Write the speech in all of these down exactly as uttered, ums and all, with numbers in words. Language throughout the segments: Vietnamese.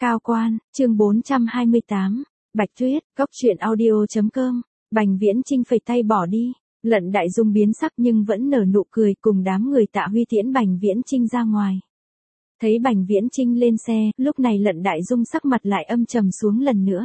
Cao quan, chương bốn trăm hai mươi tám, Bạch Tuyết, Cốc truyện audio chấm com, Bành Viễn Chinh phẩy tay bỏ đi, Lận Đại Dung biến sắc nhưng vẫn nở nụ cười cùng đám người Tạ Huy tiễn Bành Viễn Chinh ra ngoài. Thấy Bành Viễn Chinh lên xe, lúc này Lận Đại Dung sắc mặt lại âm trầm xuống lần nữa.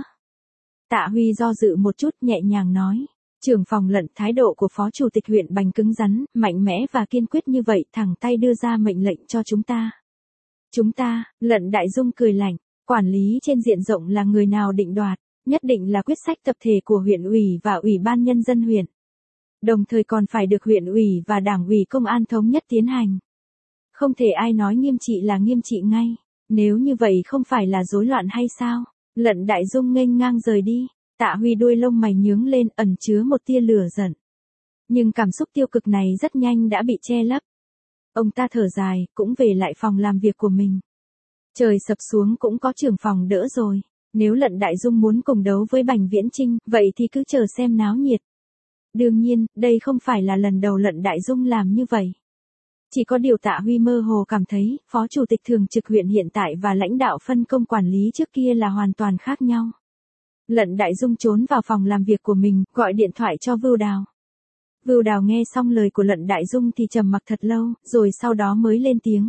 Tạ Huy do dự một chút nhẹ nhàng nói, trưởng phòng Lận, thái độ của phó chủ tịch huyện Bành cứng rắn, mạnh mẽ và kiên quyết như vậy, thẳng tay đưa ra mệnh lệnh cho chúng ta. Chúng ta, Lận Đại Dung cười lạnh, quản lý trên diện rộng là người nào định đoạt, nhất định là quyết sách tập thể của huyện ủy và ủy ban nhân dân huyện. Đồng thời còn phải được huyện ủy và đảng ủy công an thống nhất tiến hành. Không thể ai nói nghiêm trị là nghiêm trị ngay, nếu như vậy không phải là rối loạn hay sao? Lận Đại Dung nghênh ngang rời đi, Tạ Huy đuôi lông mày nhướng lên ẩn chứa một tia lửa giận. Nhưng cảm xúc tiêu cực này rất nhanh đã bị che lấp. Ông ta thở dài, cũng về lại phòng làm việc của mình. Trời sập xuống cũng có trưởng phòng đỡ rồi, nếu Lận Đại Dung muốn cùng đấu với Bành Viễn Chinh, vậy thì cứ chờ xem náo nhiệt. Đương nhiên, đây không phải là lần đầu Lận Đại Dung làm như vậy. Chỉ có điều Tạ Huy mơ hồ cảm thấy, phó chủ tịch thường trực huyện hiện tại và lãnh đạo phân công quản lý trước kia là hoàn toàn khác nhau. Lận Đại Dung trốn vào phòng làm việc của mình, gọi điện thoại cho Vưu Đào. Vưu Đào nghe xong lời của Lận Đại Dung thì trầm mặc thật lâu, rồi sau đó mới lên tiếng.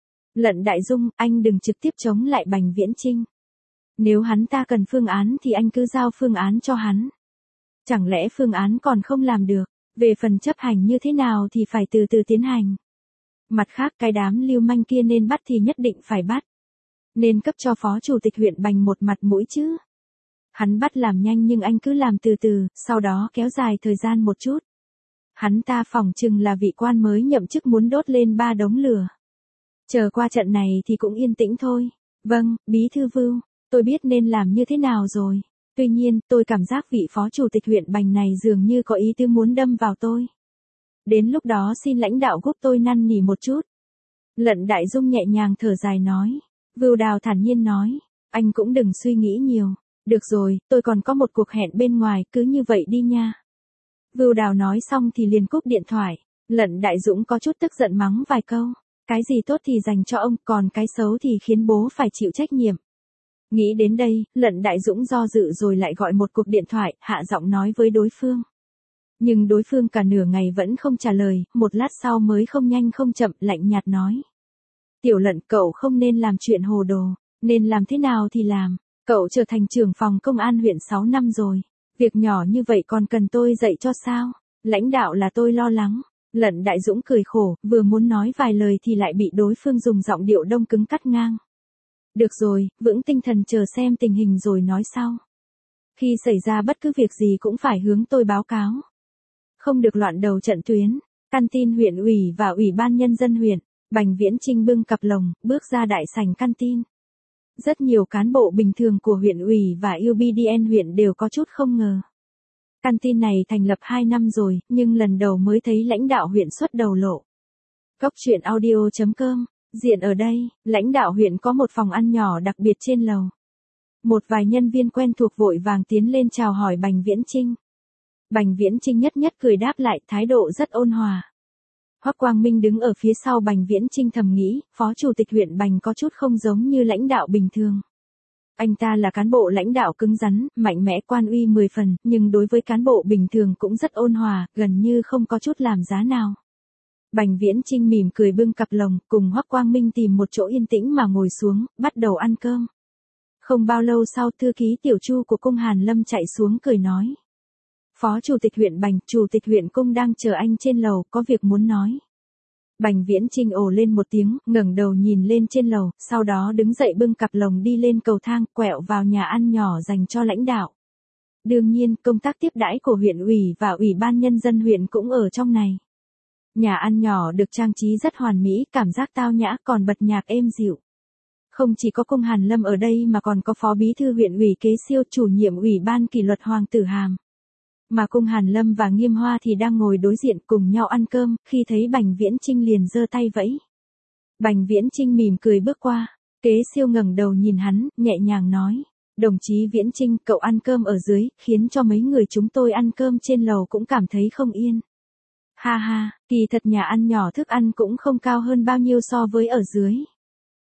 Lận Đại Dung, anh đừng trực tiếp chống lại Bành Viễn Chinh. Nếu hắn ta cần phương án thì anh cứ giao phương án cho hắn. Chẳng lẽ phương án còn không làm được, về phần chấp hành như thế nào thì phải từ từ tiến hành. Mặt khác cái đám lưu manh kia nên bắt thì nhất định phải bắt. Nên cấp cho phó chủ tịch huyện Bành một mặt mũi chứ. Hắn bắt làm nhanh nhưng anh cứ làm từ từ, sau đó kéo dài thời gian một chút. Hắn ta phỏng chừng là vị quan mới nhậm chức muốn đốt lên ba đống lửa. Chờ qua trận này thì cũng yên tĩnh thôi. Vâng, bí thư Vưu, tôi biết nên làm như thế nào rồi. Tuy nhiên, tôi cảm giác vị phó chủ tịch huyện Bành này dường như có ý tư muốn đâm vào tôi. Đến lúc đó xin lãnh đạo giúp tôi năn nỉ một chút. Lận Đại Dung nhẹ nhàng thở dài nói. Vưu Đào thản nhiên nói, anh cũng đừng suy nghĩ nhiều. Được rồi, tôi còn có một cuộc hẹn bên ngoài, cứ như vậy đi nha. Vưu Đào nói xong thì liền cúp điện thoại. Lận Đại Dũng có chút tức giận mắng vài câu. Cái gì tốt thì dành cho ông, còn cái xấu thì khiến bố phải chịu trách nhiệm. Nghĩ đến đây, Lận Đại Dũng do dự rồi lại gọi một cuộc điện thoại, hạ giọng nói với đối phương. Nhưng đối phương cả nửa ngày vẫn không trả lời, một lát sau mới không nhanh không chậm lạnh nhạt nói. Tiểu Lận, cậu không nên làm chuyện hồ đồ, nên làm thế nào thì làm, cậu trở thành trưởng phòng công an huyện sáu năm rồi, việc nhỏ như vậy còn cần tôi dạy cho sao, lãnh đạo là tôi lo lắng. Lận Đại Dũng cười khổ, vừa muốn nói vài lời thì lại bị đối phương dùng giọng điệu đông cứng cắt ngang. Được rồi, vững tinh thần chờ xem tình hình rồi nói sau. Khi xảy ra bất cứ việc gì cũng phải hướng tôi báo cáo. Không được loạn đầu trận tuyến. Căn tin huyện ủy và ủy ban nhân dân huyện, Bành Viễn Chinh bưng cặp lồng, bước ra đại sảnh căn tin. Rất nhiều cán bộ bình thường của huyện ủy và u bê đê en huyện đều có chút không ngờ. Căn tin này thành lập hai năm rồi, nhưng lần đầu mới thấy lãnh đạo huyện xuất đầu lộ. Cốc truyện audio chấm com, diện ở đây, lãnh đạo huyện có một phòng ăn nhỏ đặc biệt trên lầu. Một vài nhân viên quen thuộc vội vàng tiến lên chào hỏi Bành Viễn Chinh. Bành Viễn Chinh nhất nhất cười đáp lại, thái độ rất ôn hòa. Hoắc Quang Minh đứng ở phía sau Bành Viễn Chinh thầm nghĩ, phó chủ tịch huyện Bành có chút không giống như lãnh đạo bình thường. Anh ta là cán bộ lãnh đạo cứng rắn, mạnh mẽ quan uy mười phần, nhưng đối với cán bộ bình thường cũng rất ôn hòa, gần như không có chút làm giá nào. Bành Viễn Chinh mỉm cười bưng cặp lồng, cùng Hoắc Quang Minh tìm một chỗ yên tĩnh mà ngồi xuống, bắt đầu ăn cơm. Không bao lâu sau, thư ký Tiểu Chu của cung Hàn Lâm chạy xuống cười nói. Phó chủ tịch huyện Bành, chủ tịch huyện cung đang chờ anh trên lầu, có việc muốn nói. Bành Viễn Chinh ồ lên một tiếng, ngẩng đầu nhìn lên trên lầu, sau đó đứng dậy bưng cặp lồng đi lên cầu thang, quẹo vào nhà ăn nhỏ dành cho lãnh đạo. Đương nhiên, công tác tiếp đãi của huyện ủy và ủy ban nhân dân huyện cũng ở trong này. Nhà ăn nhỏ được trang trí rất hoàn mỹ, cảm giác tao nhã, còn bật nhạc êm dịu. Không chỉ có cung Hàn Lâm ở đây mà còn có phó bí thư huyện ủy Kế Siêu, chủ nhiệm ủy ban kỷ luật Hoàng Tử Hàm. Mà cung Hàn Lâm và Nghiêm Hoa thì đang ngồi đối diện cùng nhau ăn cơm, khi thấy Bành Viễn Chinh liền giơ tay vẫy. Bành Viễn Chinh mỉm cười bước qua, Kế Siêu ngẩng đầu nhìn hắn, nhẹ nhàng nói, đồng chí Viễn Chinh, cậu ăn cơm ở dưới, khiến cho mấy người chúng tôi ăn cơm trên lầu cũng cảm thấy không yên. Ha ha, kỳ thật nhà ăn nhỏ thức ăn cũng không cao hơn bao nhiêu so với ở dưới.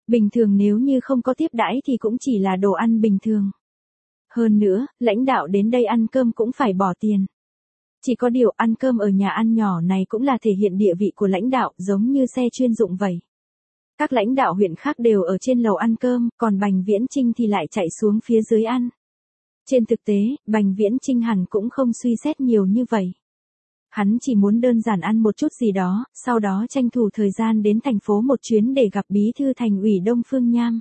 Bình thường nếu như không có tiếp đãi thì cũng chỉ là đồ ăn bình thường. Hơn nữa, lãnh đạo đến đây ăn cơm cũng phải bỏ tiền. Chỉ có điều ăn cơm ở nhà ăn nhỏ này cũng là thể hiện địa vị của lãnh đạo, giống như xe chuyên dụng vậy. Các lãnh đạo huyện khác đều ở trên lầu ăn cơm, còn Bành Viễn Chinh thì lại chạy xuống phía dưới ăn. Trên thực tế, Bành Viễn Chinh hẳn cũng không suy xét nhiều như vậy. Hắn chỉ muốn đơn giản ăn một chút gì đó, sau đó tranh thủ thời gian đến thành phố một chuyến để gặp bí thư thành ủy Đông Phương Nham.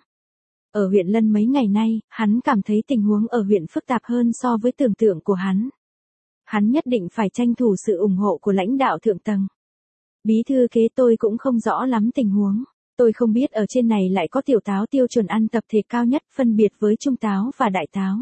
Ở huyện Lân mấy ngày nay, hắn cảm thấy tình huống ở huyện phức tạp hơn so với tưởng tượng của hắn. Hắn nhất định phải tranh thủ sự ủng hộ của lãnh đạo thượng tầng. Bí thư kế tôi cũng không rõ lắm tình huống. Tôi không biết ở trên này lại có tiểu táo tiêu chuẩn ăn tập thể cao nhất phân biệt với trung táo và đại táo.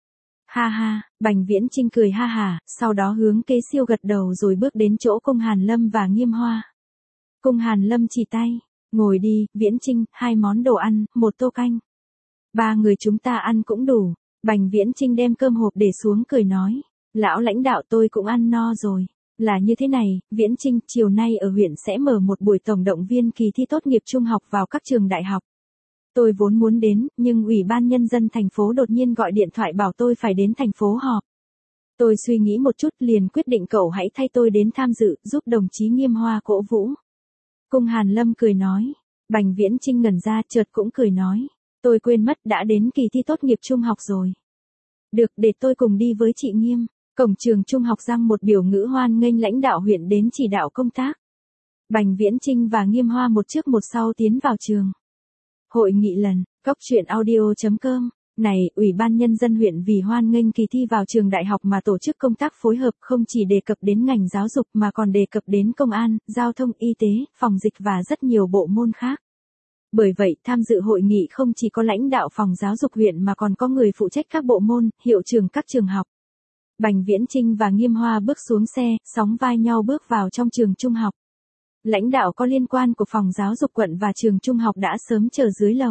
Ha ha, Bành Viễn Chinh cười ha hà, sau đó hướng kế siêu gật đầu rồi bước đến chỗ Cung Hàn Lâm và Nghiêm Hoa. Cung Hàn Lâm chỉ tay, ngồi đi, Viễn Chinh, hai món đồ ăn, một tô canh. Ba người chúng ta ăn cũng đủ. Bành Viễn Chinh đem cơm hộp để xuống cười nói, lão lãnh đạo tôi cũng ăn no rồi. Là như thế này, Viễn Chinh, chiều nay ở huyện sẽ mở một buổi tổng động viên kỳ thi tốt nghiệp trung học vào các trường đại học. Tôi vốn muốn đến, nhưng Ủy ban Nhân dân thành phố đột nhiên gọi điện thoại bảo tôi phải đến thành phố họp. Tôi suy nghĩ một chút liền quyết định cậu hãy thay tôi đến tham dự, giúp đồng chí Nghiêm Hoa cổ vũ. Cung Hàn Lâm cười nói. Bành Viễn Chinh ngẩn ra chợt cũng cười nói. Tôi quên mất đã đến kỳ thi tốt nghiệp trung học rồi. Được, để tôi cùng đi với chị Nghiêm. Cổng trường trung học Giang một biểu ngữ hoan nghênh lãnh đạo huyện đến chỉ đạo công tác. Bành Viễn Chinh và Nghiêm Hoa một trước một sau tiến vào trường. Hội nghị lần, cóc truyện audio chấm com. Này, Ủy ban Nhân dân huyện vì hoan nghênh kỳ thi vào trường đại học mà tổ chức công tác phối hợp không chỉ đề cập đến ngành giáo dục mà còn đề cập đến công an, giao thông, y tế, phòng dịch và rất nhiều bộ môn khác. Bởi vậy, tham dự hội nghị không chỉ có lãnh đạo phòng giáo dục huyện mà còn có người phụ trách các bộ môn, hiệu trưởng các trường học. Bành Viễn Chinh và Nghiêm Hoa bước xuống xe, sóng vai nhau bước vào trong trường trung học. Lãnh đạo có liên quan của phòng giáo dục quận và trường trung học đã sớm chờ dưới lầu.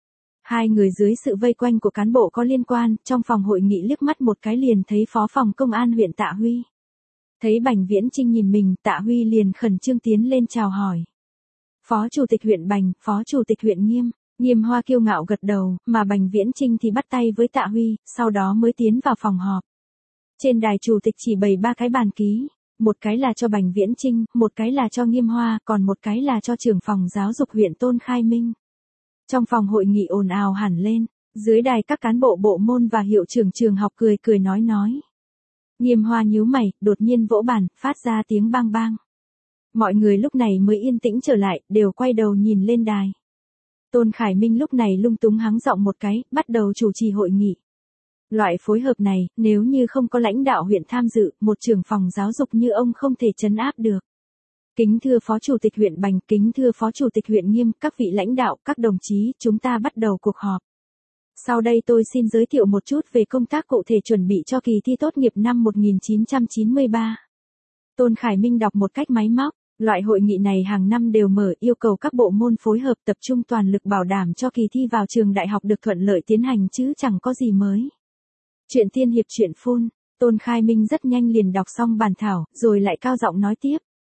Hai người dưới sự vây quanh của cán bộ có liên quan, trong phòng hội nghị liếc mắt một cái liền thấy phó phòng công an huyện Tạ Huy. Thấy Bành Viễn Chinh nhìn mình, Tạ Huy liền khẩn trương tiến lên chào hỏi. Phó chủ tịch huyện Bành, phó chủ tịch huyện Nghiêm. Nghiêm Hoa kiêu ngạo gật đầu, mà Bành Viễn Chinh thì bắt tay với Tạ Huy, sau đó mới tiến vào phòng họp. Trên đài chủ tịch chỉ bày ba cái bàn ký, một cái là cho Bành Viễn Chinh, một cái là cho Nghiêm Hoa, còn một cái là cho trưởng phòng giáo dục huyện Tôn Khai Minh. Trong phòng hội nghị ồn ào hẳn lên, dưới đài các cán bộ bộ môn và hiệu trưởng trường học cười cười nói nói. Nghiêm Hoa nhíu mày, đột nhiên vỗ bàn, phát ra tiếng bang bang. Mọi người lúc này mới yên tĩnh trở lại, đều quay đầu nhìn lên đài. Tôn Khải Minh lúc này lung túng hắng giọng một cái, bắt đầu chủ trì hội nghị. Loại phối hợp này, nếu như không có lãnh đạo huyện tham dự, một trưởng phòng giáo dục như ông không thể trấn áp được. Kính thưa Phó Chủ tịch huyện Bành, kính thưa Phó Chủ tịch huyện Nghiêm, các vị lãnh đạo, các đồng chí, chúng ta bắt đầu cuộc họp. Sau đây tôi xin giới thiệu một chút về công tác cụ thể chuẩn bị cho kỳ thi tốt nghiệp năm một nghìn chín trăm chín mươi ba. Tôn Khải Minh đọc một cách máy móc. Loại hội nghị này hàng năm đều mở, yêu cầu các bộ môn phối hợp tập trung toàn lực bảo đảm cho kỳ thi vào trường đại học được thuận lợi tiến hành chứ chẳng có gì mới. Chuyện tiên hiệp chuyện phun, Tôn Khai Minh rất nhanh liền đọc xong bản thảo, rồi lại cao giọng nói tiếp.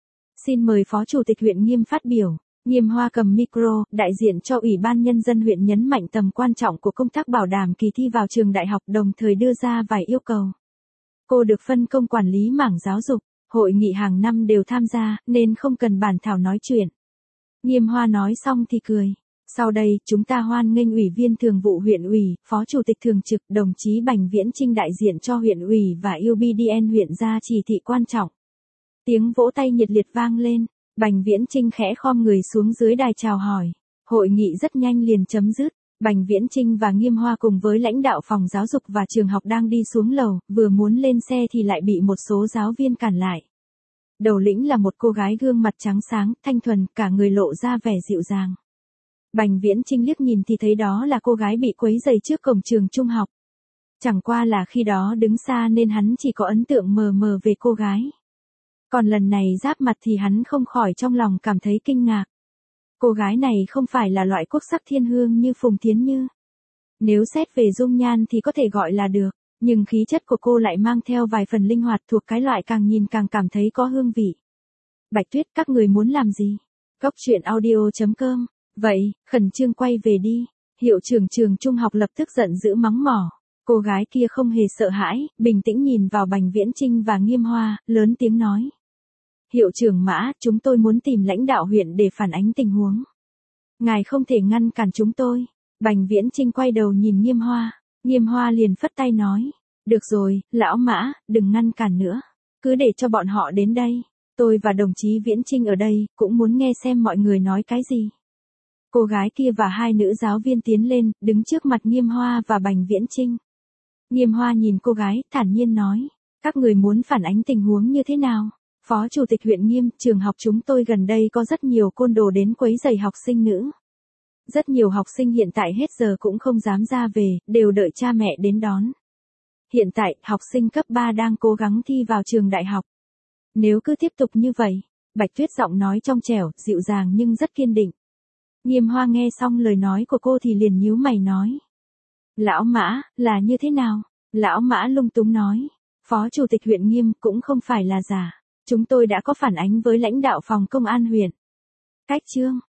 Xin mời Phó Chủ tịch huyện Nghiêm phát biểu. Nghiêm Hoa cầm micro, đại diện cho Ủy ban Nhân dân huyện nhấn mạnh tầm quan trọng của công tác bảo đảm kỳ thi vào trường đại học, đồng thời đưa ra vài yêu cầu. Cô được phân công quản lý mảng giáo dục. Hội nghị hàng năm đều tham gia, nên không cần bản thảo nói chuyện. Nghiêm Hoa nói xong thì cười. Sau đây, chúng ta hoan nghênh Ủy viên Thường vụ huyện ủy, Phó Chủ tịch Thường trực, đồng chí Bành Viễn Chinh đại diện cho huyện ủy và u bê đê en huyện ra chỉ thị quan trọng. Tiếng vỗ tay nhiệt liệt vang lên, Bành Viễn Chinh khẽ khom người xuống dưới đài chào hỏi. Hội nghị rất nhanh liền chấm dứt. Bành Viễn Chinh và Nghiêm Hoa cùng với lãnh đạo phòng giáo dục và trường học đang đi xuống lầu, vừa muốn lên xe thì lại bị một số giáo viên cản lại. Đầu lĩnh là một cô gái gương mặt trắng sáng, thanh thuần, cả người lộ ra vẻ dịu dàng. Bành Viễn Chinh liếc nhìn thì thấy đó là cô gái bị quấy rầy trước cổng trường trung học. Chẳng qua là khi đó đứng xa nên hắn chỉ có ấn tượng mờ mờ về cô gái. Còn lần này giáp mặt thì hắn không khỏi trong lòng cảm thấy kinh ngạc. Cô gái này không phải là loại quốc sắc thiên hương như Phùng Thiến Như. Nếu xét về dung nhan thì có thể gọi là được, nhưng khí chất của cô lại mang theo vài phần linh hoạt thuộc cái loại càng nhìn càng cảm thấy có hương vị. Bạch Tuyết, các người muốn làm gì? cóc truyện audio chấm com Vậy, khẩn trương quay về đi. Hiệu trưởng trường trung học lập tức giận dữ mắng mỏ. Cô gái kia không hề sợ hãi, bình tĩnh nhìn vào Bành Viễn Chinh và Nghiêm Hoa, lớn tiếng nói. Hiệu trưởng Mã, chúng tôi muốn tìm lãnh đạo huyện để phản ánh tình huống. Ngài không thể ngăn cản chúng tôi. Bành Viễn Chinh quay đầu nhìn Nghiêm Hoa. Nghiêm Hoa liền phất tay nói. Được rồi, lão Mã, đừng ngăn cản nữa. Cứ để cho bọn họ đến đây. Tôi và đồng chí Viễn Chinh ở đây, cũng muốn nghe xem mọi người nói cái gì. Cô gái kia và hai nữ giáo viên tiến lên, đứng trước mặt Nghiêm Hoa và Bành Viễn Chinh. Nghiêm Hoa nhìn cô gái, thản nhiên nói. Các người muốn phản ánh tình huống như thế nào? Phó Chủ tịch huyện Nghiêm, trường học chúng tôi gần đây có rất nhiều côn đồ đến quấy rầy học sinh nữ. Rất nhiều học sinh hiện tại hết giờ cũng không dám ra về, đều đợi cha mẹ đến đón. Hiện tại, học sinh cấp ba đang cố gắng thi vào trường đại học. Nếu cứ tiếp tục như vậy, Bạch Tuyết giọng nói trong trẻo, dịu dàng nhưng rất kiên định. Nghiêm Hoa nghe xong lời nói của cô thì liền nhíu mày nói. Lão Mã, là như thế nào? Lão Mã lung túng nói. Phó Chủ tịch huyện Nghiêm cũng không phải là giả. Chúng tôi đã có phản ánh với lãnh đạo phòng công an huyện. Cách chương.